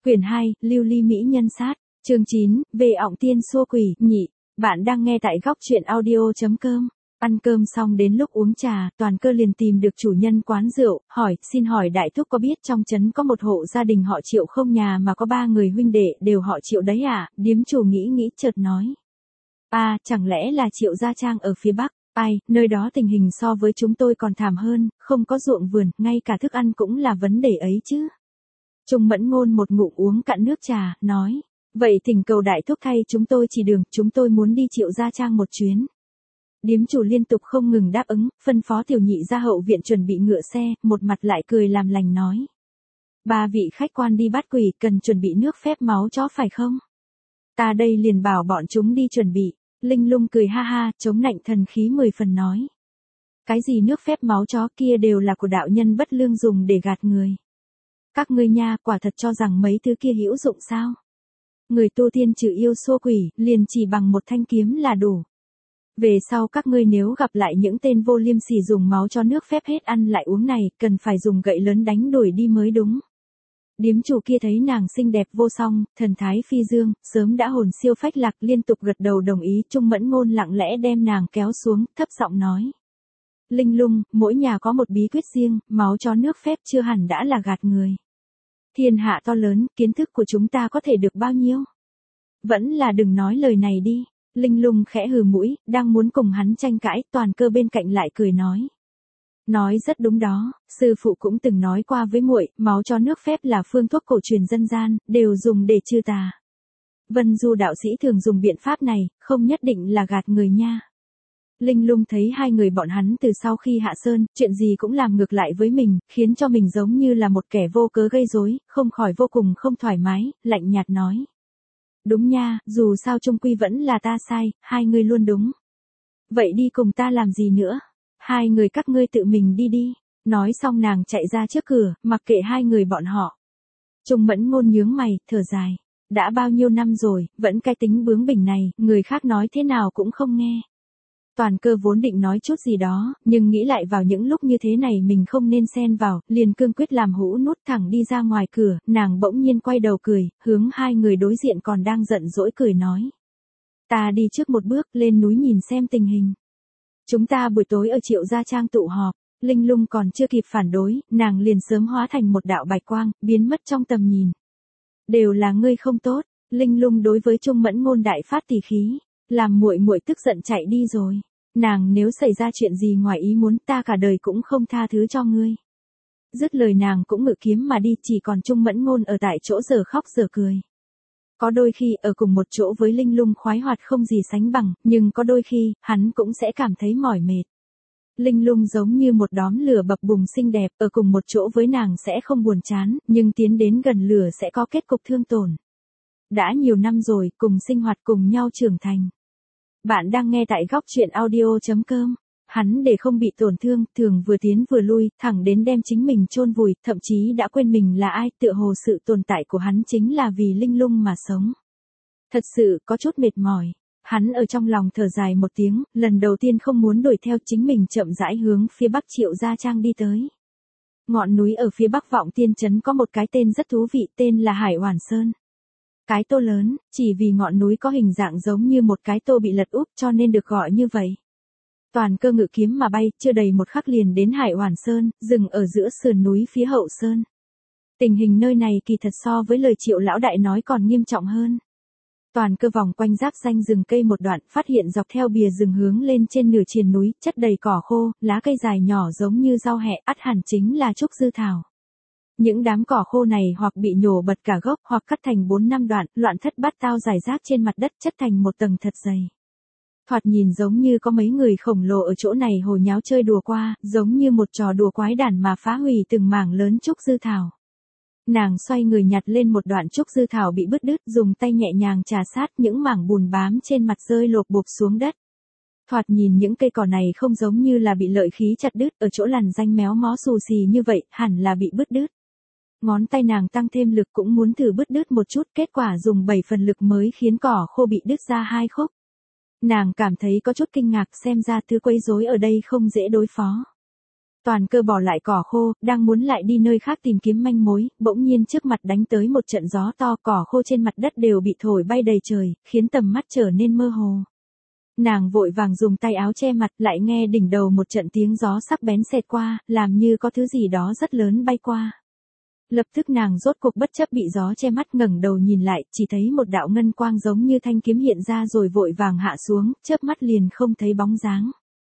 Quyển 2, Lưu Ly Mỹ Nhân Sát, chương 9, Về ọng tiên xua quỷ, nhị. Bạn đang nghe tại góc truyện audio.com. Ăn cơm xong đến lúc uống trà, Toàn Cơ liền tìm được chủ nhân quán rượu, xin hỏi đại thúc có biết trong trấn có một hộ gia đình họ Triệu không, nhà mà có 3 người huynh đệ đều họ Triệu đấy à? Điếm chủ nghĩ chợt nói. Chẳng lẽ là Triệu Gia Trang ở phía Bắc? Nơi đó tình hình so với chúng tôi còn thảm hơn, không có ruộng vườn, ngay cả thức ăn cũng là vấn đề ấy chứ. Trung Mẫn Ngôn một ngụm uống cạn nước trà, nói. Vậy thỉnh cầu đại thúc thay chúng tôi chỉ đường, chúng tôi muốn đi Triệu Gia Trang một chuyến. Điếm chủ liên tục không ngừng đáp ứng, phân phó tiểu nhị ra hậu viện chuẩn bị ngựa xe, một mặt lại cười làm lành nói. 3 vị khách quan đi bắt quỷ, cần chuẩn bị nước phép máu chó phải không? Ta đây liền bảo bọn chúng đi chuẩn bị. Linh Lung cười ha ha, chống nạnh thần khí 10 phần nói. Cái gì nước phép máu chó kia đều là của đạo nhân bất lương dùng để gạt người. Các ngươi nha, quả thật cho rằng mấy thứ kia hữu dụng sao? Người tu tiên trừ yêu xua quỷ, liền chỉ bằng một thanh kiếm là đủ. Về sau các ngươi nếu gặp lại những tên vô liêm sỉ dùng máu cho nước phép hết ăn lại uống này, cần phải dùng gậy lớn đánh đuổi đi mới đúng. Điếm chủ kia thấy nàng xinh đẹp vô song, thần thái phi dương, sớm đã hồn siêu phách lạc, liên tục gật đầu đồng ý. Trung Mẫn Ngôn lặng lẽ đem nàng kéo xuống, thấp giọng nói. Linh Lung, mỗi nhà có một bí quyết riêng, máu cho nước phép chưa hẳn đã là gạt người. Thiên hạ to lớn, kiến thức của chúng ta có thể được bao nhiêu? Vẫn là đừng nói lời này đi. Linh Lung khẽ hừ mũi, đang muốn cùng hắn tranh cãi, Toàn Cơ bên cạnh lại cười nói. Nói rất đúng đó, sư phụ cũng từng nói qua với muội, máu cho nước phép là phương thuốc cổ truyền dân gian, đều dùng để trừ tà. Vân Du đạo sĩ thường dùng biện pháp này, không nhất định là gạt người nha. Linh Lung thấy hai người bọn hắn từ sau khi hạ sơn, chuyện gì cũng làm ngược lại với mình, khiến cho mình giống như là một kẻ vô cớ gây rối, không khỏi vô cùng không thoải mái, lạnh nhạt nói. Đúng nha, dù sao chung quy vẫn là ta sai, hai người luôn đúng. Vậy đi cùng ta làm gì nữa? Hai người các ngươi tự mình đi đi. Nói xong nàng chạy ra trước cửa, mặc kệ hai người bọn họ. Trung Mẫn Ngôn nhướng mày, thở dài. Đã bao nhiêu năm rồi, vẫn cái tính bướng bỉnh này, người khác nói thế nào cũng không nghe. Toàn Cơ vốn định nói chút gì đó, nhưng nghĩ lại vào những lúc như thế này mình không nên xen vào, liền cương quyết làm hũ nút thẳng đi ra ngoài cửa, nàng bỗng nhiên quay đầu cười, hướng hai người đối diện còn đang giận dỗi cười nói. Ta đi trước một bước, lên núi nhìn xem tình hình. Chúng ta buổi tối ở Triệu Gia Trang tụ họp. Linh Lung còn chưa kịp phản đối, nàng liền sớm hóa thành một đạo bạch quang, biến mất trong tầm nhìn. Đều là ngươi không tốt. Linh Lung đối với Trung Mẫn Ngôn đại phát tỉ khí, làm muội muội tức giận chạy đi rồi. Nàng nếu xảy ra chuyện gì ngoài ý muốn, ta cả đời cũng không tha thứ cho ngươi. Dứt lời nàng cũng ngự kiếm mà đi, chỉ còn Trung Mẫn Ngôn ở tại chỗ giờ khóc giờ cười. Có đôi khi ở cùng một chỗ với Linh Lung khoái hoạt không gì sánh bằng, nhưng có đôi khi, hắn cũng sẽ cảm thấy mỏi mệt. Linh Lung giống như một đóm lửa bập bùng xinh đẹp, ở cùng một chỗ với nàng sẽ không buồn chán, nhưng tiến đến gần lửa sẽ có kết cục thương tổn. Đã nhiều năm rồi, cùng sinh hoạt cùng nhau trưởng thành. Bạn đang nghe tại góc truyện audio.com. Hắn để không bị tổn thương, thường vừa tiến vừa lui, thẳng đến đem chính mình chôn vùi, thậm chí đã quên mình là ai, tựa hồ sự tồn tại của hắn chính là vì Linh Lung mà sống. Thật sự, có chút mệt mỏi. Hắn ở trong lòng thở dài một tiếng, lần đầu tiên không muốn đuổi theo, chính mình chậm rãi hướng phía Bắc Triệu Gia Trang đi tới. Ngọn núi ở phía Bắc Vọng Tiên Trấn có một cái tên rất thú vị, tên là Hải Oản Sơn. Cái tô lớn, chỉ vì ngọn núi có hình dạng giống như một cái tô bị lật úp cho nên được gọi như vậy. Toàn Cơ ngự kiếm mà bay, chưa đầy một khắc liền đến Hải Oản Sơn, dừng ở giữa sườn núi phía hậu sơn. Tình hình nơi này kỳ thật so với lời Triệu lão đại nói còn nghiêm trọng hơn. Toàn Cơ vòng quanh giáp danh rừng cây một đoạn, phát hiện dọc theo bìa rừng hướng lên trên nửa triền núi, chất đầy cỏ khô, lá cây dài nhỏ giống như rau hẹ, ắt hẳn chính là trúc dư thảo. Những đám cỏ khô này hoặc bị nhổ bật cả gốc, hoặc cắt thành 4-5 đoạn, loạn thất bát tao rải rác trên mặt đất, chất thành một tầng thật dày. Thoạt nhìn giống như có mấy người khổng lồ ở chỗ này hồ nháo chơi đùa qua, giống như một trò đùa quái đản mà phá hủy từng mảng lớn trúc dư thảo. Nàng xoay người nhặt lên một đoạn trúc dư thảo bị bứt đứt, dùng tay nhẹ nhàng trà sát, những mảng bùn bám trên mặt rơi lộp bộp xuống đất. Thoạt nhìn những cây cỏ này không giống như là bị lợi khí chặt đứt, ở chỗ làn ranh méo mó xù xì như vậy, hẳn là bị bứt đứt. Ngón tay nàng tăng thêm lực cũng muốn thử bứt đứt một chút, kết quả dùng 7 phần lực mới khiến cỏ khô bị đứt ra 2 khúc. Nàng cảm thấy có chút kinh ngạc, xem ra thứ quấy rối ở đây không dễ đối phó. Toàn cơ bỏ lại cỏ khô, đang muốn lại đi nơi khác tìm kiếm manh mối, bỗng nhiên trước mặt đánh tới một trận gió to, cỏ khô trên mặt đất đều bị thổi bay đầy trời, khiến tầm mắt trở nên mơ hồ. Nàng vội vàng dùng tay áo che mặt, lại nghe đỉnh đầu một trận tiếng gió sắc bén xẹt qua, làm như có thứ gì đó rất lớn bay qua. Lập tức nàng rốt cuộc bất chấp bị gió che mắt, ngẩng đầu nhìn lại, chỉ thấy một đạo ngân quang giống như thanh kiếm hiện ra rồi vội vàng hạ xuống, chớp mắt liền không thấy bóng dáng.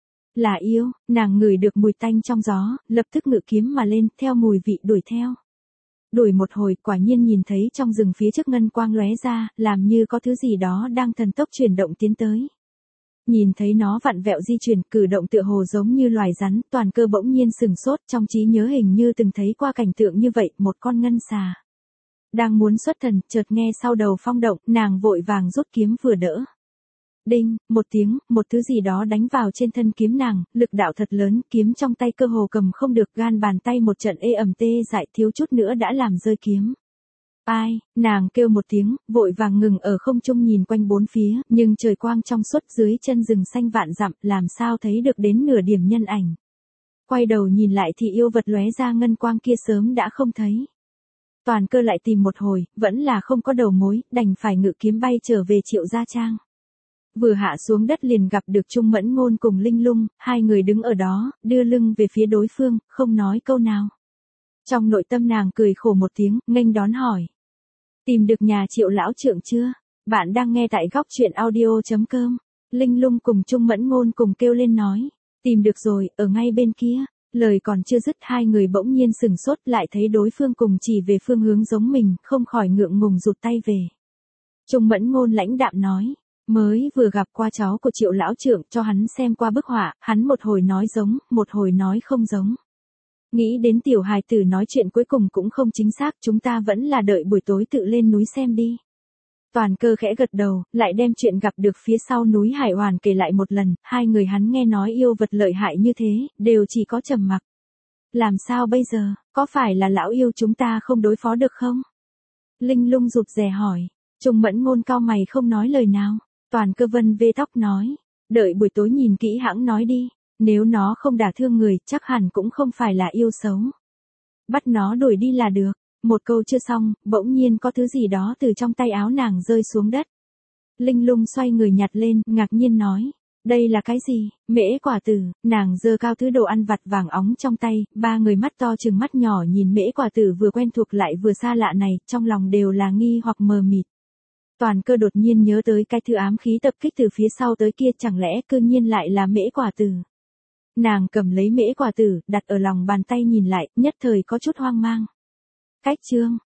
Là yêu, nàng ngửi được mùi tanh trong gió, lập tức ngự kiếm mà lên, theo mùi vị đuổi theo. Đuổi một hồi, quả nhiên nhìn thấy trong rừng phía trước ngân quang lóe ra, làm như có thứ gì đó đang thần tốc chuyển động tiến tới. Nhìn thấy nó vặn vẹo di chuyển, cử động tựa hồ giống như loài rắn, toàn cơ bỗng nhiên sừng sốt, trong trí nhớ hình như từng thấy qua cảnh tượng như vậy, một con ngân xà. Đang muốn xuất thần, chợt nghe sau đầu phong động, nàng vội vàng rút kiếm vừa đỡ. Đinh, một tiếng, một thứ gì đó đánh vào trên thân kiếm nàng, lực đạo thật lớn, kiếm trong tay cơ hồ cầm không được, gan bàn tay một trận ê ẩm tê dại, thiếu chút nữa đã làm rơi kiếm. Ai, nàng kêu một tiếng, vội vàng ngừng ở không trung nhìn quanh bốn phía, nhưng trời quang trong suốt dưới chân rừng xanh vạn dặm, làm sao thấy được đến nửa điểm nhân ảnh. Quay đầu nhìn lại thì yêu vật lóe ra ngân quang kia sớm đã không thấy. Toàn cơ lại tìm một hồi, vẫn là không có đầu mối, đành phải ngự kiếm bay trở về Triệu Gia Trang. Vừa hạ xuống đất liền gặp được Trung Mẫn Ngôn cùng Linh Lung, hai người đứng ở đó, đưa lưng về phía đối phương, không nói câu nào. Trong nội tâm nàng cười khổ một tiếng, nghênh đón hỏi. Tìm được nhà Triệu lão trượng chưa? Bạn đang nghe tại góc truyện audio.com. Linh Lung cùng Trung Mẫn Ngôn cùng kêu lên nói. Tìm được rồi, ở ngay bên kia. Lời còn chưa dứt, hai người bỗng nhiên sừng sốt, lại thấy đối phương cùng chỉ về phương hướng giống mình, không khỏi ngượng ngùng rụt tay về. Trung Mẫn Ngôn lãnh đạm nói. Mới vừa gặp qua cháu của Triệu lão trượng, cho hắn xem qua bức họa, hắn một hồi nói giống, một hồi nói không giống. Nghĩ đến tiểu hài tử nói chuyện cuối cùng cũng không chính xác, chúng ta vẫn là đợi buổi tối tự lên núi xem đi. Toàn cơ khẽ gật đầu, lại đem chuyện gặp được phía sau núi Hải Hoàn kể lại một lần, hai người hắn nghe nói yêu vật lợi hại như thế, đều chỉ có trầm mặc. Làm sao bây giờ, có phải là lão yêu chúng ta không đối phó được không? Linh Lung rụt rè hỏi, Trung Mẫn Ngôn cau mày không nói lời nào. Toàn cơ vân vê tóc nói, đợi buổi tối nhìn kỹ hãng nói đi, nếu nó không đả thương người, chắc hẳn cũng không phải là yêu xấu. Bắt nó đuổi đi là được. Một câu chưa xong, bỗng nhiên có thứ gì đó từ trong tay áo nàng rơi xuống đất. Linh Lung xoay người nhặt lên, ngạc nhiên nói, đây là cái gì? Mễ quả tử. Nàng giơ cao thứ đồ ăn vặt vàng óng trong tay, ba người mắt to trừng mắt nhỏ nhìn mễ quả tử vừa quen thuộc lại vừa xa lạ này, trong lòng đều là nghi hoặc mờ mịt. Toàn cơ đột nhiên nhớ tới cái thứ ám khí tập kích từ phía sau tới kia, chẳng lẽ cư nhiên lại là mễ quả tử. Nàng cầm lấy mễ quả tử, đặt ở lòng bàn tay nhìn lại, nhất thời có chút hoang mang. Cách chương,